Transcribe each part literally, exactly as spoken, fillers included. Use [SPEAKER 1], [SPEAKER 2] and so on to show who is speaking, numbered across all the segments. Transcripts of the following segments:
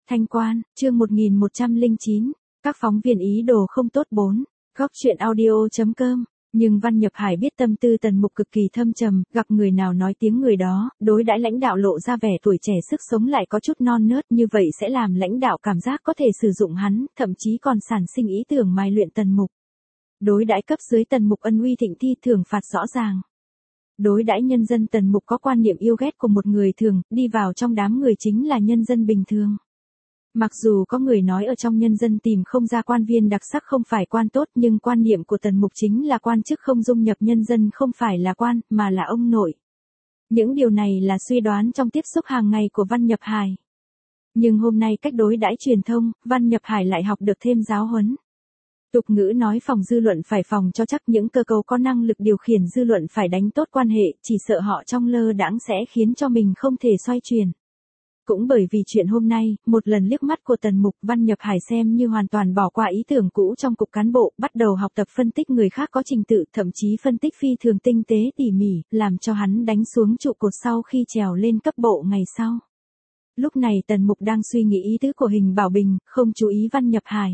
[SPEAKER 1] Thanh Quan, chương một nghìn một trăm lẻ chín, các phóng viên ý đồ không tốt bốn, góc truyện audio.com. Nhưng Văn Nhập Hải biết tâm tư Tần Mục cực kỳ thâm trầm, gặp người nào nói tiếng người đó, đối đãi lãnh đạo lộ ra vẻ tuổi trẻ sức sống lại có chút non nớt, như vậy sẽ làm lãnh đạo cảm giác có thể sử dụng hắn, thậm chí còn sản sinh ý tưởng mài luyện Tần Mục. Đối đãi cấp dưới Tần Mục ân uy thịnh thi thưởng phạt rõ ràng. Đối đãi nhân dân Tần Mục có quan niệm yêu ghét của một người thường, đi vào trong đám người chính là nhân dân bình thường. Mặc dù có người nói ở trong nhân dân tìm không ra quan viên đặc sắc không phải quan tốt, nhưng quan niệm của Tần Mục chính là quan chức không dung nhập nhân dân không phải là quan, mà là ông nội. Những điều này là suy đoán trong tiếp xúc hàng ngày của Văn Nhập Hải. Nhưng hôm nay cách đối đãi truyền thông, Văn Nhập Hải lại học được thêm giáo huấn. Tục ngữ nói phòng dư luận phải phòng cho chắc, những cơ cấu có năng lực điều khiển dư luận phải đánh tốt quan hệ, chỉ sợ họ trong lơ đãng sẽ khiến cho mình không thể xoay chuyển. Cũng bởi vì chuyện hôm nay, một lần liếc mắt của Tần Mục, Văn Nhập Hải xem như hoàn toàn bỏ qua ý tưởng cũ trong cục cán bộ, bắt đầu học tập phân tích người khác có trình tự, thậm chí phân tích phi thường tinh tế tỉ mỉ, làm cho hắn đánh xuống trụ cột sau khi trèo lên cấp bộ ngày sau. Lúc này Tần Mục đang suy nghĩ ý tứ của Hình Bảo Bình, không chú ý Văn Nhập Hải.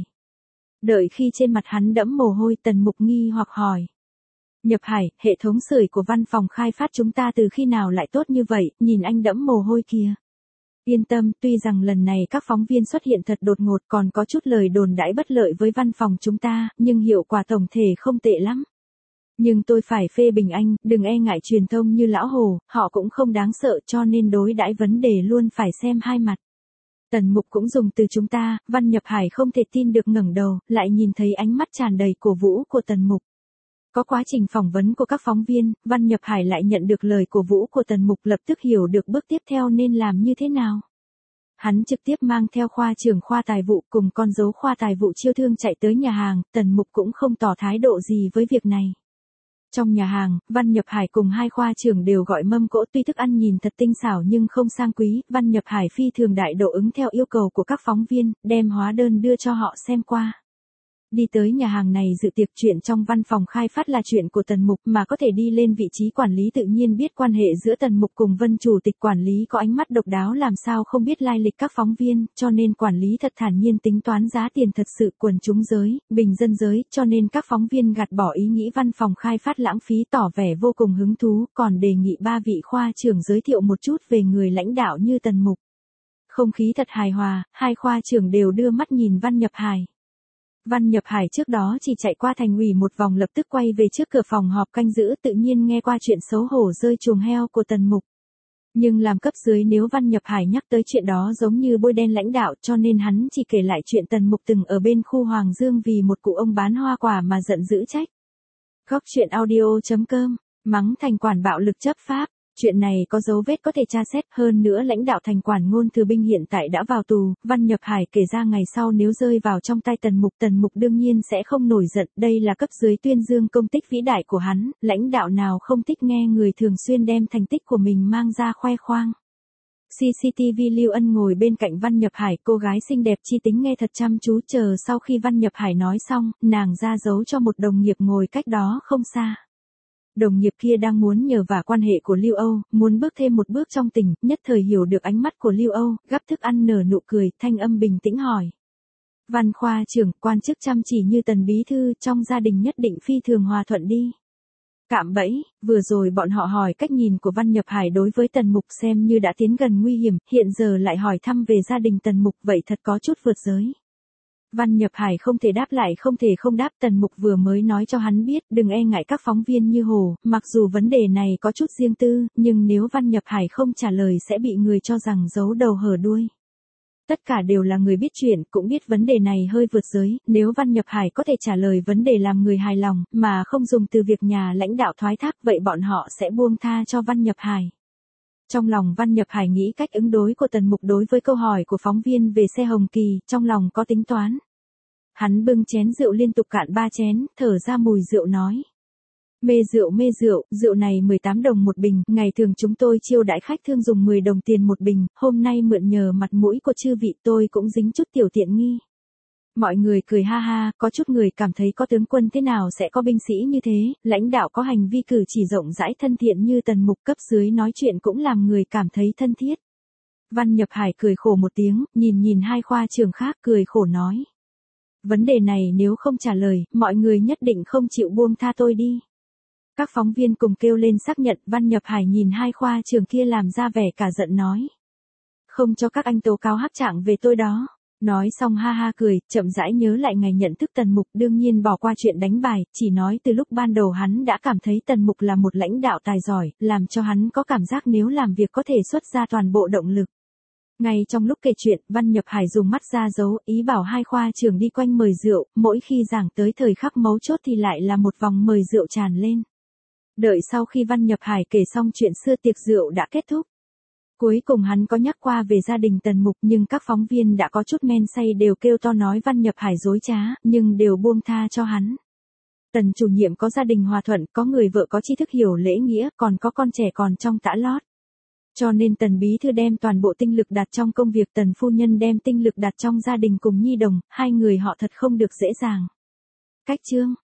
[SPEAKER 1] Đợi khi trên mặt hắn đẫm mồ hôi, Tần Mục nghi hoặc hỏi. Nhập Hải, hệ thống sưởi của văn phòng khai phát chúng ta từ khi nào lại tốt như vậy, nhìn anh đẫm mồ hôi kìa. Yên tâm, tuy rằng lần này các phóng viên xuất hiện thật đột ngột, còn có chút lời đồn đãi bất lợi với văn phòng chúng ta, nhưng hiệu quả tổng thể không tệ lắm. Nhưng tôi phải phê bình anh, đừng e ngại truyền thông như lão Hồ, họ cũng không đáng sợ, cho nên đối đãi vấn đề luôn phải xem hai mặt. Tần Mục cũng dùng từ chúng ta, Văn Nhập Hải không thể tin được ngẩng đầu, lại nhìn thấy ánh mắt tràn đầy cổ vũ của Tần Mục. Có quá trình phỏng vấn của các phóng viên, Văn Nhập Hải lại nhận được lời cổ vũ của Tần Mục, lập tức hiểu được bước tiếp theo nên làm như thế nào. Hắn trực tiếp mang theo khoa trưởng khoa tài vụ cùng con dấu khoa tài vụ chiêu thương chạy tới nhà hàng, Tần Mục cũng không tỏ thái độ gì với việc này. Trong nhà hàng, Văn Nhập Hải cùng hai khoa trưởng đều gọi mâm cỗ, tuy thức ăn nhìn thật tinh xảo nhưng không sang quý, Văn Nhập Hải phi thường đại độ ứng theo yêu cầu của các phóng viên, đem hóa đơn đưa cho họ xem qua. Đi tới nhà hàng này dự tiệc, chuyện trong văn phòng khai phát là chuyện của Tần Mục, mà có thể đi lên vị trí quản lý tự nhiên biết quan hệ giữa Tần Mục cùng Vân chủ tịch quản lý có ánh mắt độc đáo, làm sao không biết lai lịch các phóng viên, cho nên quản lý thật thản nhiên tính toán giá tiền thật sự quần chúng giới, bình dân giới, cho nên các phóng viên gạt bỏ ý nghĩ văn phòng khai phát lãng phí, tỏ vẻ vô cùng hứng thú, còn đề nghị ba vị khoa trưởng giới thiệu một chút về người lãnh đạo như Tần Mục. Không khí thật hài hòa, hai khoa trưởng đều đưa mắt nhìn Văn Nhập Hải. Văn Nhập Hải trước đó chỉ chạy qua thành ủy một vòng, lập tức quay về trước cửa phòng họp canh giữ, tự nhiên nghe qua chuyện xấu hổ rơi chuồng heo của Tần Mục. Nhưng làm cấp dưới, nếu Văn Nhập Hải nhắc tới chuyện đó giống như bôi đen lãnh đạo, cho nên hắn chỉ kể lại chuyện Tần Mục từng ở bên khu Hoàng Dương vì một cụ ông bán hoa quả mà giận dữ trách. Góc truyện audio.com, mắng thành quản bạo lực chấp pháp. Chuyện này có dấu vết có thể tra xét, hơn nữa lãnh đạo thành quản Ngôn Thừa Binh hiện tại đã vào tù, Văn Nhập Hải kể ra ngày sau nếu rơi vào trong tay Tần Mục, Tần Mục đương nhiên sẽ không nổi giận, đây là cấp dưới tuyên dương công tích vĩ đại của hắn, lãnh đạo nào không thích nghe người thường xuyên đem thành tích của mình mang ra khoe khoang. xê xê tê vê Lưu Ân ngồi bên cạnh Văn Nhập Hải, cô gái xinh đẹp chi tính nghe thật chăm chú, chờ sau khi Văn Nhập Hải nói xong, nàng ra dấu cho một đồng nghiệp ngồi cách đó không xa. Đồng nghiệp kia đang muốn nhờ vả quan hệ của Lưu Âu, muốn bước thêm một bước trong tình, nhất thời hiểu được ánh mắt của Lưu Âu, gắp thức ăn nở nụ cười, thanh âm bình tĩnh hỏi. Văn khoa trưởng, quan chức chăm chỉ như Tần bí thư, trong gia đình nhất định phi thường hòa thuận đi. Cạm bẫy, vừa rồi bọn họ hỏi cách nhìn của Văn Nhập Hải đối với Tần Mục xem như đã tiến gần nguy hiểm, hiện giờ lại hỏi thăm về gia đình Tần Mục, vậy thật có chút vượt giới. Văn Nhập Hải không thể đáp lại, không thể không đáp. Tần Mục vừa mới nói cho hắn biết, đừng e ngại các phóng viên như Hồ, mặc dù vấn đề này có chút riêng tư, nhưng nếu Văn Nhập Hải không trả lời sẽ bị người cho rằng giấu đầu hở đuôi. Tất cả đều là người biết chuyện, cũng biết vấn đề này hơi vượt giới, nếu Văn Nhập Hải có thể trả lời vấn đề làm người hài lòng, mà không dùng từ việc nhà lãnh đạo thoái thác, vậy bọn họ sẽ buông tha cho Văn Nhập Hải. Trong lòng Văn Nhập Hải nghĩ cách ứng đối của Tần Mục đối với câu hỏi của phóng viên về xe Hồng Kỳ, trong lòng có tính toán. Hắn bưng chén rượu liên tục cạn ba chén, thở ra mùi rượu nói. Mê rượu mê rượu, rượu này mười tám đồng một bình, ngày thường chúng tôi chiêu đãi khách thương dùng mười đồng tiền một bình, hôm nay mượn nhờ mặt mũi của chư vị tôi cũng dính chút tiểu tiện nghi. Mọi người cười ha ha, có chút người cảm thấy có tướng quân thế nào sẽ có binh sĩ như thế, lãnh đạo có hành vi cử chỉ rộng rãi thân thiện như Tần Mục, cấp dưới nói chuyện cũng làm người cảm thấy thân thiết. Văn Nhập Hải cười khổ một tiếng, nhìn nhìn hai khoa trường khác cười khổ nói. Vấn đề này nếu không trả lời, mọi người nhất định không chịu buông tha tôi đi. Các phóng viên cùng kêu lên xác nhận. Văn Nhập Hải nhìn hai khoa trường kia làm ra vẻ cả giận nói. Không cho các anh tố cáo hắc trạng về tôi đó. Nói xong ha ha cười, chậm rãi nhớ lại ngày nhận thức Tần Mục, đương nhiên bỏ qua chuyện đánh bài, chỉ nói từ lúc ban đầu hắn đã cảm thấy Tần Mục là một lãnh đạo tài giỏi, làm cho hắn có cảm giác nếu làm việc có thể xuất ra toàn bộ động lực. Ngay trong lúc kể chuyện, Văn Nhập Hải dùng mắt ra dấu, ý bảo hai khoa trưởng đi quanh mời rượu, mỗi khi giảng tới thời khắc mấu chốt thì lại là một vòng mời rượu tràn lên. Đợi sau khi Văn Nhập Hải kể xong chuyện xưa tiệc rượu đã kết thúc. Cuối cùng hắn có nhắc qua về gia đình Tần Mục nhưng các phóng viên đã có chút men say đều kêu to nói Văn Nhập Hải dối trá, nhưng đều buông tha cho hắn. Tần chủ nhiệm có gia đình hòa thuận, có người vợ có tri thức hiểu lễ nghĩa, còn có con trẻ còn trong tã lót. Cho nên Tần bí thư đem toàn bộ tinh lực đặt trong công việc, Tần phu nhân đem tinh lực đặt trong gia đình cùng nhi đồng, hai người họ thật không được dễ dàng. Cách chương